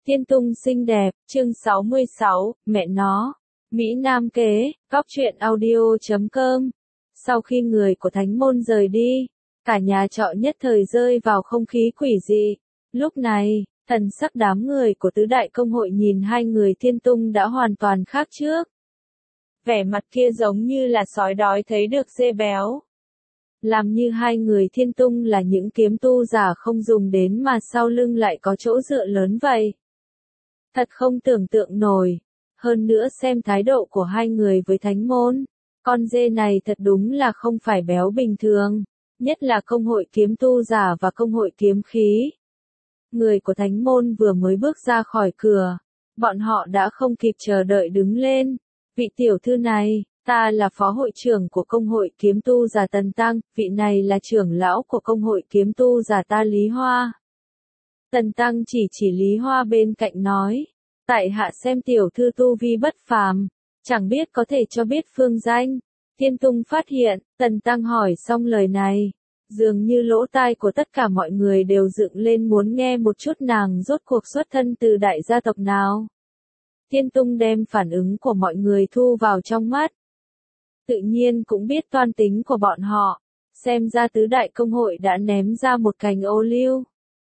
Thiên Tung xinh đẹp, chương 66, mẹ nó. Mỹ Nam kế, Cóc truyện audio.com. Sau khi người của Thánh Môn rời đi, cả nhà trọ nhất thời rơi vào không khí quỷ dị. Lúc này, thần sắc đám người của tứ đại công hội nhìn hai người Thiên Tung đã hoàn toàn khác trước. Vẻ mặt kia giống như là sói đói thấy được dê béo. Làm như hai người Thiên Tung là những kiếm tu giả không dùng đến mà sau lưng lại có chỗ dựa lớn vậy. Thật không tưởng tượng nổi. Hơn nữa xem thái độ của hai người với Thánh Môn. Con dê này thật đúng là không phải béo bình thường. Nhất là công hội kiếm tu giả và công hội kiếm khí. Người của Thánh Môn vừa mới bước ra khỏi cửa. Bọn họ đã không kịp chờ đợi đứng lên. Vị tiểu thư này, ta là phó hội trưởng của công hội kiếm tu giả Tần Tăng, vị này là trưởng lão của công hội kiếm tu giả ta Lý Hoa. Tần Tăng chỉ Lý Hoa bên cạnh nói, tại hạ xem tiểu thư tu vi bất phàm, chẳng biết có thể cho biết phương danh. Thiên Tung phát hiện, Tần Tăng hỏi xong lời này, dường như lỗ tai của tất cả mọi người đều dựng lên muốn nghe một chút nàng rốt cuộc xuất thân từ đại gia tộc nào. Thiên Tung đem phản ứng của mọi người thu vào trong mắt. Tự nhiên cũng biết toan tính của bọn họ, xem ra tứ đại công hội đã ném ra một cành ô liu.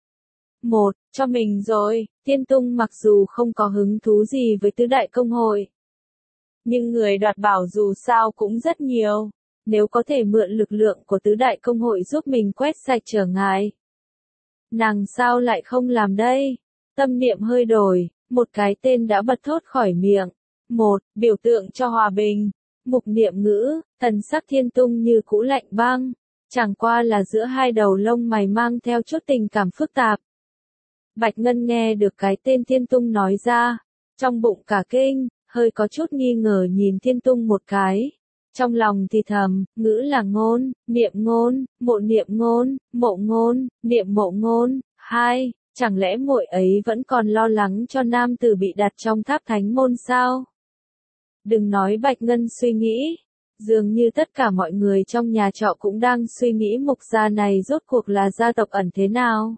Một, cho mình rồi, Thiên Tung mặc dù không có hứng thú gì với tứ đại công hội. Nhưng người đoạt bảo dù sao cũng rất nhiều, nếu có thể mượn lực lượng của tứ đại công hội giúp mình quét sạch trở ngại. Nàng sao lại không làm đây? Tâm niệm hơi đổi, một cái tên đã bật thốt khỏi miệng. Một, biểu tượng cho hòa bình. Mục niệm ngữ, thần sắc Thiên Tung như cũ lạnh băng, chẳng qua là giữa hai đầu lông mày mang theo chút tình cảm phức tạp. Bạch Ngân nghe được cái tên Thiên Tung nói ra, trong bụng cả kinh, hơi có chút nghi ngờ nhìn Thiên Tung một cái. Trong lòng thì thầm, ngữ là ngôn, niệm ngôn, mộ niệm ngôn, mộ ngôn, niệm mộ ngôn. Hai, chẳng lẽ muội ấy vẫn còn lo lắng cho nam tử bị đặt trong tháp Thánh Môn sao? Đừng nói Bạch Ngân suy nghĩ, dường như tất cả mọi người trong nhà trọ cũng đang suy nghĩ mục gia này rốt cuộc là gia tộc ẩn thế nào.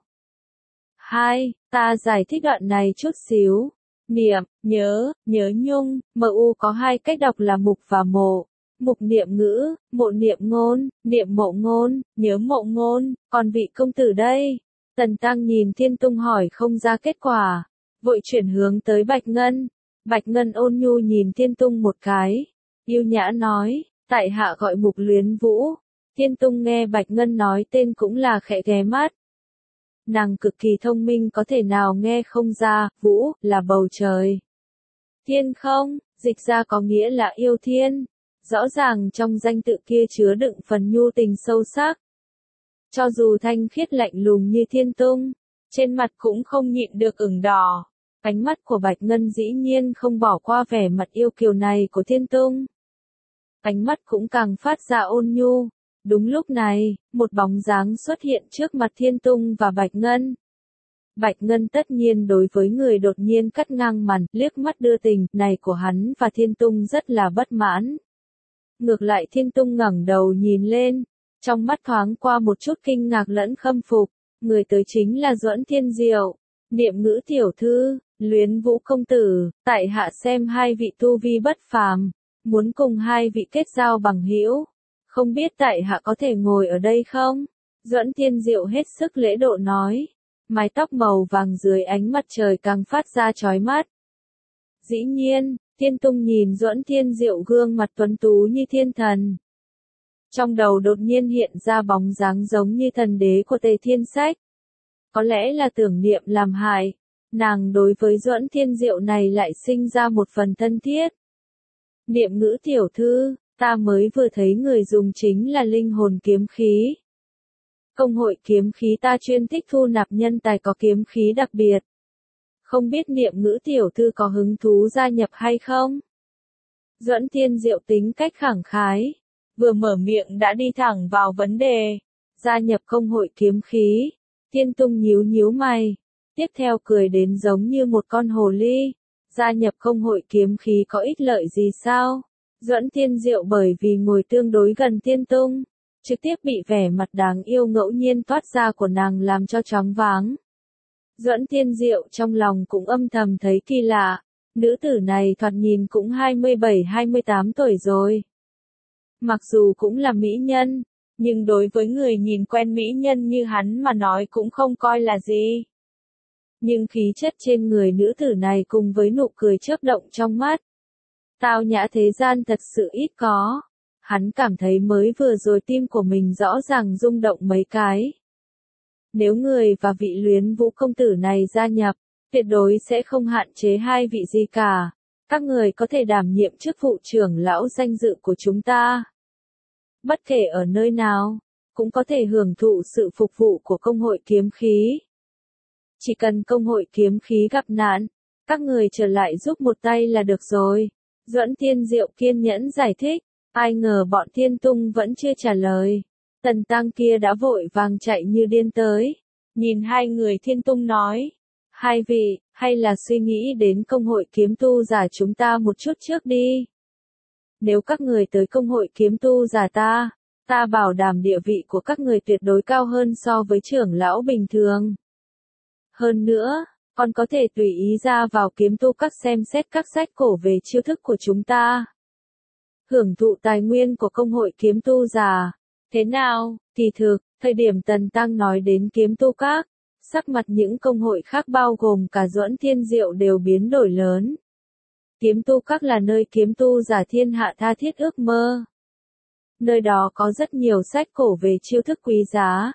Hai, ta giải thích đoạn này chút xíu. Niệm, nhớ, nhớ nhung, MU có hai cách đọc là mục và mộ. Mục niệm ngữ, mộ niệm ngôn, niệm mộ ngôn, nhớ mộ ngôn, còn vị công tử đây? Tần Tăng nhìn Thiên Tung hỏi không ra kết quả, vội chuyển hướng tới Bạch Ngân. Bạch Ngân ôn nhu nhìn Thiên Tung một cái, yêu nhã nói, tại hạ gọi Mục Luyến Vũ. Thiên Tung nghe Bạch Ngân nói tên cũng là khẽ ghé mắt. Nàng cực kỳ thông minh có thể nào nghe không ra, Vũ, là bầu trời. Thiên không, dịch ra có nghĩa là yêu thiên. Rõ ràng trong danh tự kia chứa đựng phần nhu tình sâu sắc. Cho dù thanh khiết lạnh lùng như Thiên Tung, trên mặt cũng không nhịn được ửng đỏ. Ánh mắt của Bạch Ngân dĩ nhiên không bỏ qua vẻ mặt yêu kiều này của Thiên Tung. Ánh mắt cũng càng phát ra ôn nhu. Đúng lúc này, một bóng dáng xuất hiện trước mặt Thiên Tung và Bạch Ngân. Bạch Ngân tất nhiên đối với người đột nhiên cắt ngang màn, liếc mắt đưa tình này của hắn và Thiên Tung rất là bất mãn. Ngược lại Thiên Tung ngẩng đầu nhìn lên, trong mắt thoáng qua một chút kinh ngạc lẫn khâm phục, người tới chính là Duẫn Thiên Diệu. Niệm ngữ tiểu thư, Luyến Vũ công tử, tại hạ xem hai vị tu vi bất phàm, muốn cùng hai vị kết giao bằng hữu, không biết tại hạ có thể ngồi ở đây không? Duẫn Thiên Diệu hết sức lễ độ nói, mái tóc màu vàng dưới ánh mặt trời càng phát ra chói mắt. Dĩ nhiên, Thiên Tung nhìn Duẫn Thiên Diệu gương mặt tuấn tú như thiên thần. Trong đầu đột nhiên hiện ra bóng dáng giống như thần đế của Tề Thiên Sách. Có lẽ là tưởng niệm làm hại, nàng đối với Duẫn Thiên Diệu này lại sinh ra một phần thân thiết. Niệm ngữ tiểu thư, ta mới vừa thấy người dùng chính là linh hồn kiếm khí. Công hội kiếm khí ta chuyên thích thu nạp nhân tài có kiếm khí đặc biệt. Không biết niệm ngữ tiểu thư có hứng thú gia nhập hay không? Duẫn Thiên Diệu tính cách khẳng khái, vừa mở miệng đã đi thẳng vào vấn đề. Gia nhập công hội kiếm khí. Thiên Tung nhíu nhíu mày, tiếp theo cười đến giống như một con hồ ly. Gia nhập công hội kiếm khí có ích lợi gì sao? Duẫn Thiên Diệu bởi vì ngồi tương đối gần Thiên Tung, trực tiếp bị vẻ mặt đáng yêu ngẫu nhiên toát ra của nàng làm cho choáng váng. Duẫn Thiên Diệu trong lòng cũng âm thầm thấy kỳ lạ, nữ tử này thoạt nhìn cũng 27-28 tuổi rồi. Mặc dù cũng là mỹ nhân, nhưng đối với người nhìn quen mỹ nhân như hắn mà nói cũng không coi là gì. Nhưng khí chất trên người nữ tử này cùng với nụ cười chớp động trong mắt. Tao nhã thế gian thật sự ít có. Hắn cảm thấy mới vừa rồi tim của mình rõ ràng rung động mấy cái. Nếu người và vị Luyến Vũ công tử này gia nhập, tuyệt đối sẽ không hạn chế hai vị gì cả. Các người có thể đảm nhiệm chức vụ trưởng lão danh dự của chúng ta. Bất kể ở nơi nào, cũng có thể hưởng thụ sự phục vụ của công hội kiếm khí. Chỉ cần công hội kiếm khí gặp nạn, các người trở lại giúp một tay là được rồi. Duẫn Thiên Diệu kiên nhẫn giải thích, ai ngờ bọn Thiên Tung vẫn chưa trả lời. Tần Tăng kia đã vội vàng chạy như điên tới. Nhìn hai người Thiên Tung nói, hai vị, hay là suy nghĩ đến công hội kiếm tu giả chúng ta một chút trước đi. Nếu các người tới công hội kiếm tu giả ta bảo đảm địa vị của các người tuyệt đối cao hơn so với trưởng lão bình thường. Hơn nữa, còn có thể tùy ý ra vào kiếm tu các xem xét các sách cổ về chiêu thức của chúng ta. Hưởng thụ tài nguyên của công hội kiếm tu giả. Thế nào, kỳ thực, thời điểm Tần Tăng nói đến kiếm tu các, sắc mặt những công hội khác bao gồm cả Duẫn Thiên Diệu đều biến đổi lớn. Kiếm tu các là nơi kiếm tu giả thiên hạ tha thiết ước mơ. Nơi đó có rất nhiều sách cổ về chiêu thức quý giá.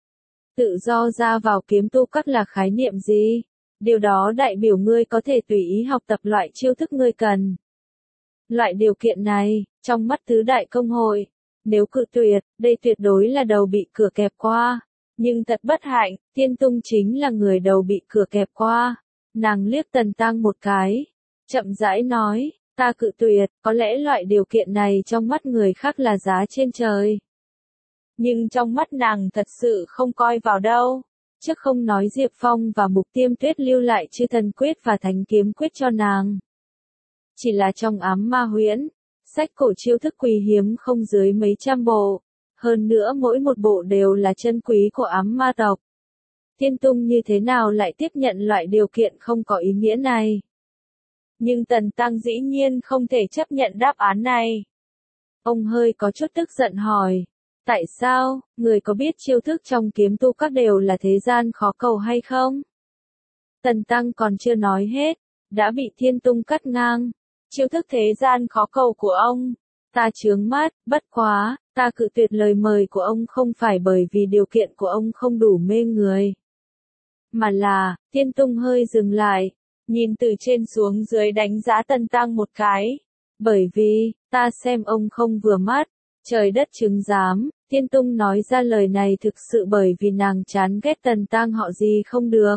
Tự do ra vào kiếm tu các là khái niệm gì? Điều đó đại biểu ngươi có thể tùy ý học tập loại chiêu thức ngươi cần. Loại điều kiện này, trong mắt tứ đại công hội, nếu cự tuyệt, đây tuyệt đối là đầu bị cửa kẹp qua. Nhưng thật bất hạnh, Thiên Tung chính là người đầu bị cửa kẹp qua. Nàng liếc Tần Tăng một cái, chậm rãi nói, ta cự tuyệt, có lẽ loại điều kiện này trong mắt người khác là giá trên trời. Nhưng trong mắt nàng thật sự không coi vào đâu. Chứ không nói Diệp Phong và Mục Tiêm Tuyết lưu lại chư thần quyết và thánh kiếm quyết cho nàng. Chỉ là trong ám ma huyễn, sách cổ chiêu thức quý hiếm không dưới mấy trăm bộ. Hơn nữa mỗi một bộ đều là chân quý của ám ma tộc. Thiên Tung như thế nào lại tiếp nhận loại điều kiện không có ý nghĩa này? Nhưng Tần Tăng dĩ nhiên không thể chấp nhận đáp án này. Ông hơi có chút tức giận hỏi. Tại sao, người có biết chiêu thức trong kiếm tu các đều là thế gian khó cầu hay không? Tần Tăng còn chưa nói hết, đã bị Thiên Tung cắt ngang. Chiêu thức thế gian khó cầu của ông, ta chướng mắt, bất quá, ta cự tuyệt lời mời của ông không phải bởi vì điều kiện của ông không đủ mê người. Mà là, Thiên Tung hơi dừng lại, nhìn từ trên xuống dưới đánh giá Tần Tăng một cái. Bởi vì, ta xem ông không vừa mắt, trời đất chứng giám, Thiên Tung nói ra lời này thực sự bởi vì nàng chán ghét Tần Tăng họ gì không được.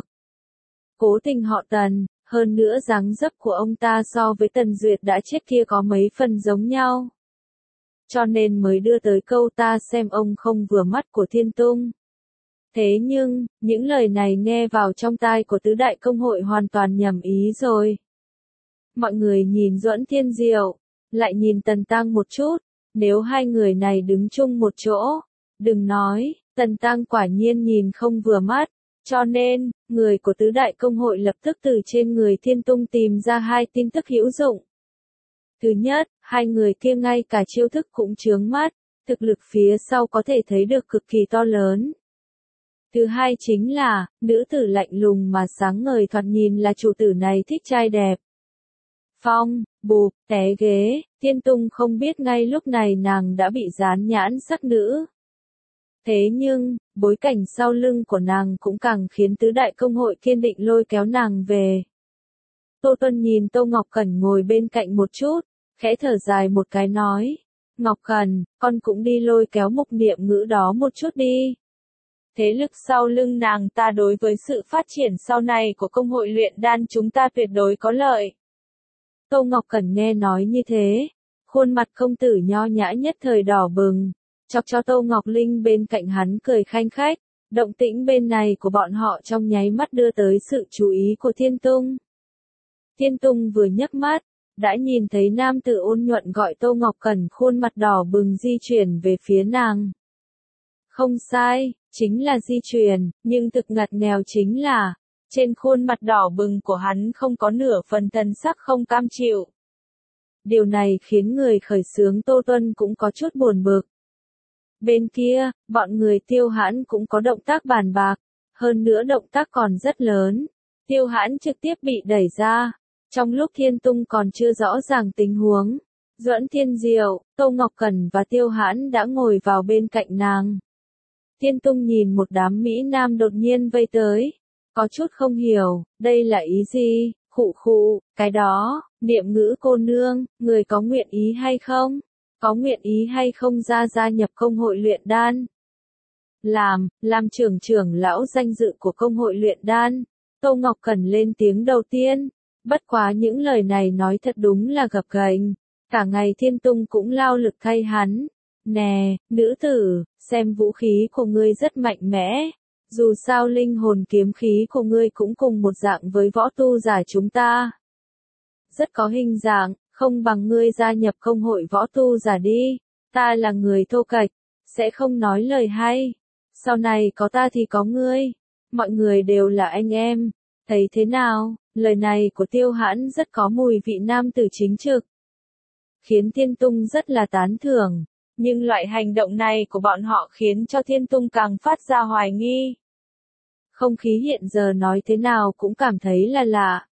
Cố tình họ Tần, hơn nữa dáng dấp của ông ta so với Tần Duyệt đã chết kia có mấy phần giống nhau. Cho nên mới đưa tới câu ta xem ông không vừa mắt của Thiên Tung. Thế nhưng, những lời này nghe vào trong tai của tứ đại công hội hoàn toàn nhầm ý rồi. Mọi người nhìn Duẫn Thiên Diệu, lại nhìn Tần Tăng một chút, nếu hai người này đứng chung một chỗ, đừng nói, Tần Tăng quả nhiên nhìn không vừa mắt, cho nên, người của tứ đại công hội lập tức từ trên người Thiên Tung tìm ra hai tin tức hữu dụng. Thứ nhất, hai người kia ngay cả chiêu thức cũng chướng mắt, thực lực phía sau có thể thấy được cực kỳ to lớn. Thứ hai chính là, nữ tử lạnh lùng mà sáng ngời thoạt nhìn là chủ tử này thích trai đẹp. Phong, bụp, té ghế, Thiên Tung không biết ngay lúc này nàng đã bị dán nhãn sắc nữ. Thế nhưng, bối cảnh sau lưng của nàng cũng càng khiến tứ đại công hội kiên định lôi kéo nàng về. Tô Tuân nhìn Tô Ngọc Cẩn ngồi bên cạnh một chút, khẽ thở dài một cái nói. Ngọc Cẩn, con cũng đi lôi kéo Mục Niệm Ngữ đó một chút đi. Thế lực sau lưng nàng ta đối với sự phát triển sau này của công hội luyện đan chúng ta tuyệt đối có lợi. Tô Ngọc Cẩn nghe nói như thế, khuôn mặt công tử nho nhã nhất thời đỏ bừng, chọc cho Tô Ngọc Linh bên cạnh hắn cười khanh khách, động tĩnh bên này của bọn họ trong nháy mắt đưa tới sự chú ý của Thiên Tung. Thiên Tung vừa nhấc mắt, đã nhìn thấy nam tử ôn nhuận gọi Tô Ngọc Cẩn khuôn mặt đỏ bừng di chuyển về phía nàng. Không sai, chính là di chuyển, nhưng thực ngặt nghèo chính là, Trên khuôn mặt đỏ bừng của hắn không có nửa phần thần sắc không cam chịu. Điều này khiến người khởi xướng Tô Tuân cũng có chút buồn bực. Bên kia, bọn người Tiêu Hãn cũng có động tác bàn bạc, hơn nữa động tác còn rất lớn. Tiêu Hãn trực tiếp bị đẩy ra. Trong lúc Thiên Tung còn chưa rõ ràng tình huống, Duẫn Thiên Diệu, Tô Ngọc Cẩn và Tiêu Hãn đã ngồi vào bên cạnh nàng. Thiên Tung nhìn một đám Mỹ Nam đột nhiên vây tới, có chút không hiểu, đây là ý gì, khụ khụ, cái đó, Niệm Ngữ cô nương, người có nguyện ý hay không? Có nguyện ý hay không gia nhập công hội luyện đan? Làm trưởng lão danh dự của công hội luyện đan, Tô Ngọc Cẩn lên tiếng đầu tiên, bất quá những lời này nói thật đúng là gập ghềnh, cả ngày Thiên Tung cũng lao lực thay hắn. Nè, nữ tử, xem vũ khí của ngươi rất mạnh mẽ, dù sao linh hồn kiếm khí của ngươi cũng cùng một dạng với võ tu giả chúng ta. Rất có hình dạng, không bằng ngươi gia nhập công hội võ tu giả đi, ta là người thô kệch, sẽ không nói lời hay, sau này có ta thì có ngươi, mọi người đều là anh em, thấy thế nào? Lời này của Tiêu Hãn rất có mùi vị nam tử chính trực, khiến Thiên Tung rất là tán thưởng, nhưng loại hành động này của bọn họ khiến cho Thiên Tung càng phát ra hoài nghi. Không khí hiện giờ nói thế nào cũng cảm thấy là lạ.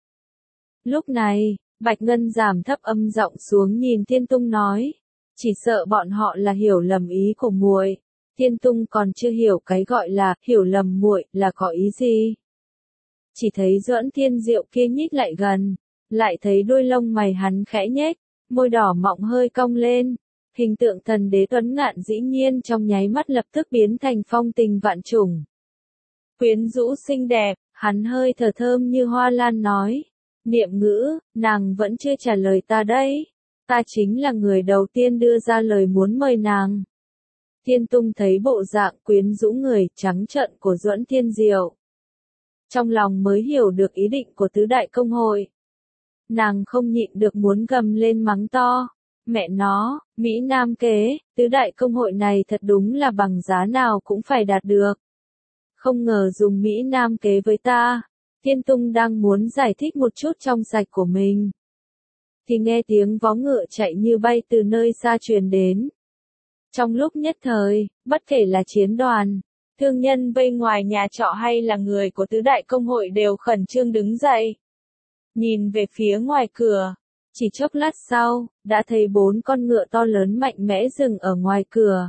Lúc này, Bạch Ngân giảm thấp âm giọng xuống nhìn Thiên Tung nói, chỉ sợ bọn họ là hiểu lầm ý của muội. Thiên Tung còn chưa hiểu cái gọi là hiểu lầm muội là có ý gì. Chỉ thấy Duẫn Thiên Diệu kia nhích lại gần, lại thấy đôi lông mày hắn khẽ nhếch, môi đỏ mọng hơi cong lên, hình tượng thần đế tuấn ngạn dĩ nhiên trong nháy mắt lập tức biến thành phong tình vạn trùng. Quyến rũ xinh đẹp, hắn hơi thở thơm như hoa lan nói, Niệm Ngữ, nàng vẫn chưa trả lời ta đấy, ta chính là người đầu tiên đưa ra lời muốn mời nàng. Thiên Tung thấy bộ dạng quyến rũ người trắng trợn của Duẫn Thiên Diệu, trong lòng mới hiểu được ý định của tứ đại công hội. Nàng không nhịn được muốn gầm lên mắng to, mẹ nó, Mỹ Nam kế, tứ đại công hội này thật đúng là bằng giá nào cũng phải đạt được. Không ngờ dùng Mỹ Nam kế với ta. Thiên Tung đang muốn giải thích một chút trong sạch của mình, thì nghe tiếng vó ngựa chạy như bay từ nơi xa truyền đến. Trong lúc nhất thời, bất kể là chiến đoàn, thương nhân vây ngoài nhà trọ hay là người của tứ đại công hội đều khẩn trương đứng dậy. Nhìn về phía ngoài cửa, chỉ chốc lát sau, đã thấy 4 con ngựa to lớn mạnh mẽ dừng ở ngoài cửa.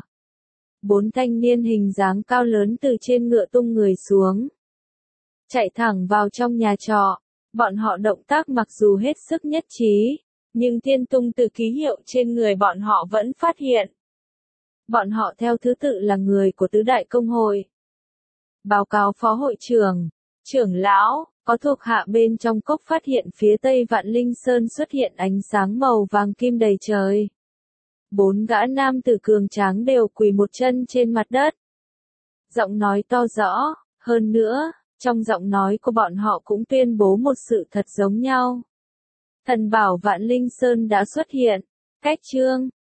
4 thanh niên hình dáng cao lớn từ trên ngựa tung người xuống, chạy thẳng vào trong nhà trọ. Bọn họ động tác mặc dù hết sức nhất trí, nhưng Thiên Tung từ ký hiệu trên người bọn họ vẫn phát hiện. Bọn họ theo thứ tự là người của tứ đại công hội. Báo cáo phó hội trưởng, trưởng lão, có thuộc hạ bên trong cốc phát hiện phía tây Vạn Linh Sơn xuất hiện ánh sáng màu vàng kim đầy trời. 4 gã nam tử cường tráng đều quỳ một chân trên mặt đất. Giọng nói to rõ, hơn nữa, trong giọng nói của bọn họ cũng tuyên bố một sự thật giống nhau. Thần bảo Vạn Linh Sơn đã xuất hiện, cách chương